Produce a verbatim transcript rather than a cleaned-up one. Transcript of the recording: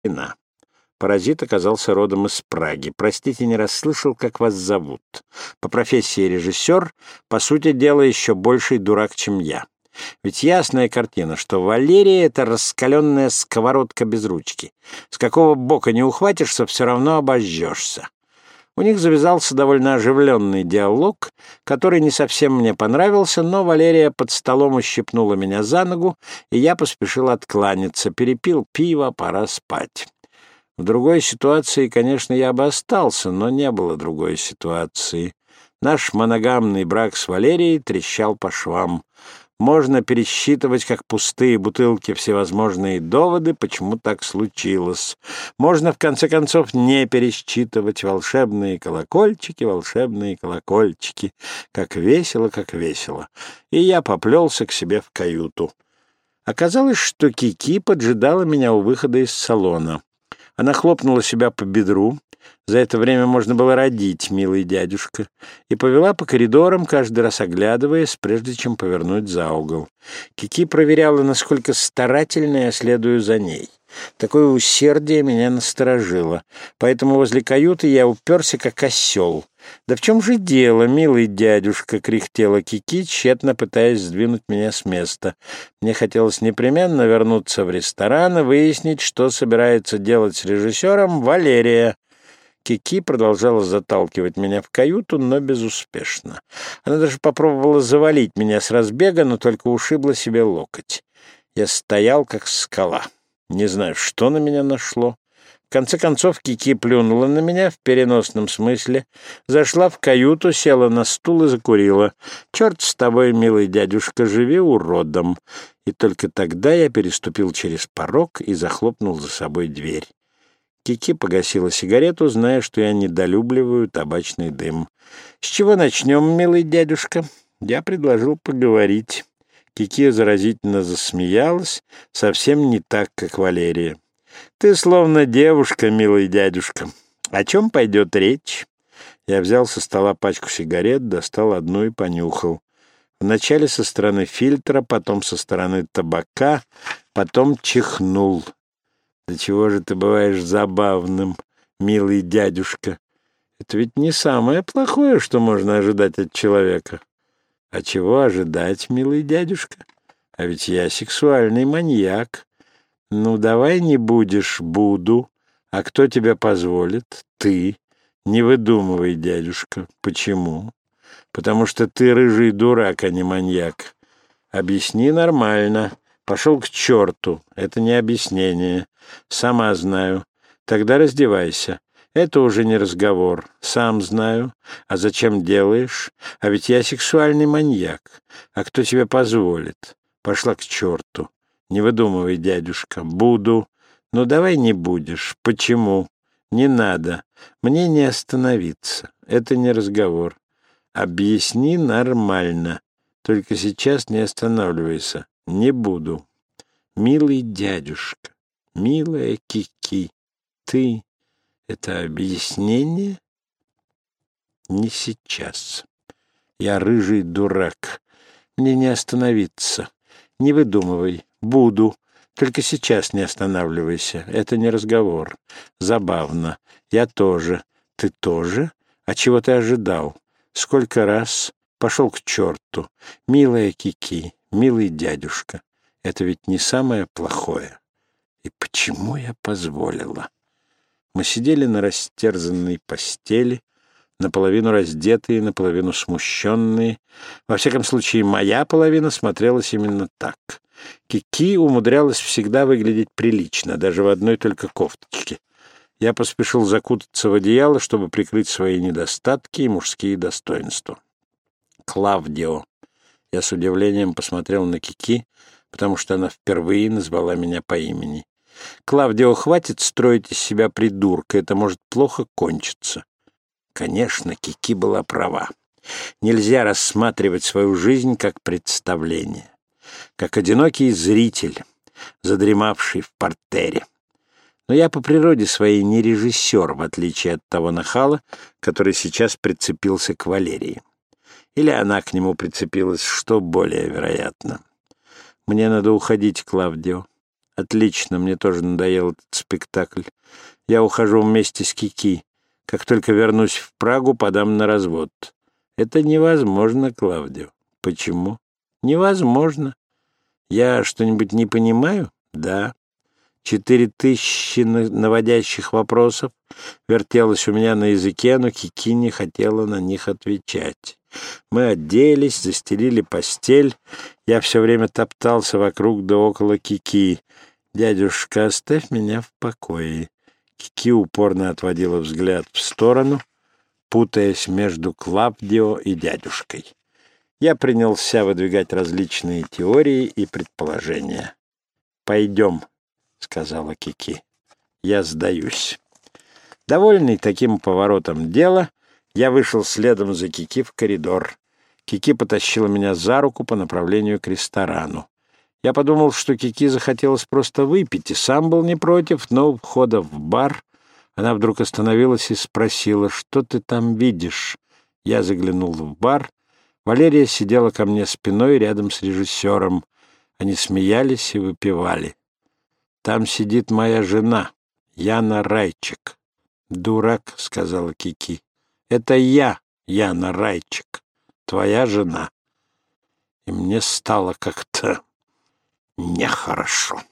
вина. Паразит оказался родом из Праги. Простите, не расслышал, как вас зовут. По профессии режиссер, по сути дела, еще больший дурак, чем я. Ведь ясная картина, что Валерия — это раскаленная сковородка без ручки. С какого бока не ухватишься, все равно обожжешься. У них завязался довольно оживленный диалог, который не совсем мне понравился, но Валерия под столом ущипнула меня за ногу, и я поспешил откланяться. Перепил пиво, пора спать. В другой ситуации, конечно, я бы остался, но не было другой ситуации. Наш моногамный брак с Валерией трещал по швам. Можно пересчитывать, как пустые бутылки, всевозможные доводы, почему так случилось. Можно, в конце концов, не пересчитывать волшебные колокольчики, волшебные колокольчики. Как весело, как весело. И я поплелся к себе в каюту. Оказалось, что Кики поджидала меня у выхода из салона. Она хлопнула себя по бедру, за это время можно было родить, милый дядюшка, и повела по коридорам, каждый раз оглядываясь, прежде чем повернуть за угол. Кики проверяла, насколько старательно я следую за ней. Такое усердие меня насторожило, поэтому возле каюты я уперся, как осел. «Да в чем же дело, милый дядюшка?» — кряхтела Кики, тщетно пытаясь сдвинуть меня с места. Мне хотелось непременно вернуться в ресторан и выяснить, что собирается делать с режиссером Валерия. Кики продолжала заталкивать меня в каюту, но безуспешно. Она даже попробовала завалить меня с разбега, но только ушибла себе локоть. Я стоял, как скала. Не знаю, что на меня нашло. В конце концов Кики плюнула на меня в переносном смысле, зашла в каюту, села на стул и закурила. «Черт с тобой, милый дядюшка, живи уродом!» И только тогда я переступил через порог и захлопнул за собой дверь. Кики погасила сигарету, зная, что я недолюбливаю табачный дым. «С чего начнем, милый дядюшка?» Я предложил поговорить. Кики заразительно засмеялась, совсем не так, как Валерия. «Ты словно девушка, милый дядюшка. О чем пойдет речь?» Я взял со стола пачку сигарет, достал одну и понюхал. Вначале со стороны фильтра, потом со стороны табака, потом чихнул. «Да чего же ты бываешь забавным, милый дядюшка? Это ведь не самое плохое, что можно ожидать от человека». «А чего ожидать, милый дядюшка? А ведь я сексуальный маньяк. Ну, давай не будешь, буду. А кто тебя позволит? Ты. Не выдумывай, дядюшка. Почему? Потому что ты рыжий дурак, а не маньяк. Объясни нормально. Пошел к черту. Это не объяснение. Сама знаю. Тогда раздевайся. Это уже не разговор. Сам знаю. А зачем делаешь? А ведь я сексуальный маньяк. А кто тебе позволит? Пошла к черту. Не выдумывай, дядюшка. Буду. Ну, давай не будешь. Почему? Не надо. Мне не остановиться. Это не разговор. Объясни нормально. Только сейчас не останавливайся. Не буду. Милый дядюшка, милая Кики, ты... Это объяснение? Не сейчас. Я рыжий дурак. Мне не остановиться. Не выдумывай. Буду. Только сейчас не останавливайся. Это не разговор. Забавно. Я тоже. Ты тоже? А чего ты ожидал? Сколько раз? Пошел к черту. Милая Кики, милый дядюшка. Это ведь не самое плохое. И почему я позволила? Мы сидели на растерзанной постели, наполовину раздетые, наполовину смущенные. Во всяком случае, моя половина смотрелась именно так. Кики умудрялась всегда выглядеть прилично, даже в одной только кофточке. Я поспешил закутаться в одеяло, чтобы прикрыть свои недостатки и мужские достоинства. «Клавдио». Я с удивлением посмотрел на Кики, потому что она впервые назвала меня по имени. «Клавдио, хватит строить из себя придурка, это может плохо кончиться». Конечно, Кики была права. Нельзя рассматривать свою жизнь как представление, как одинокий зритель, задремавший в партере. Но я по природе своей не режиссер, в отличие от того нахала, который сейчас прицепился к Валерии. Или она к нему прицепилась, что более вероятно. «Мне надо уходить, Клавдио». Отлично, мне тоже надоел этот спектакль. Я ухожу вместе с Кики. Как только вернусь в Прагу, подам на развод. Это невозможно, Клавдио. Почему? Невозможно. Я что-нибудь не понимаю? Да. Четыре тысячи наводящих вопросов вертелось у меня на языке, но Кики не хотела на них отвечать. Мы оделись, застелили постель. Я все время топтался вокруг да около Кики. «Дядюшка, оставь меня в покое». Кики упорно отводила взгляд в сторону, путаясь между Клавдио и дядюшкой. Я принялся выдвигать различные теории и предположения. «Пойдем», — сказала Кики. «Я сдаюсь». Довольный таким поворотом дела, я вышел следом за Кики в коридор. Кики потащила меня за руку по направлению к ресторану. Я подумал, что Кики захотелось просто выпить, и сам был не против, но у входа в бар она вдруг остановилась и спросила: «Что ты там видишь?» Я заглянул в бар. Валерия сидела ко мне спиной рядом с режиссером. Они смеялись и выпивали. «Там сидит моя жена, Яна Райчик». «Дурак», — сказала Кики. «Это я, Яна Райчик, твоя жена». И мне стало как-то нехорошо.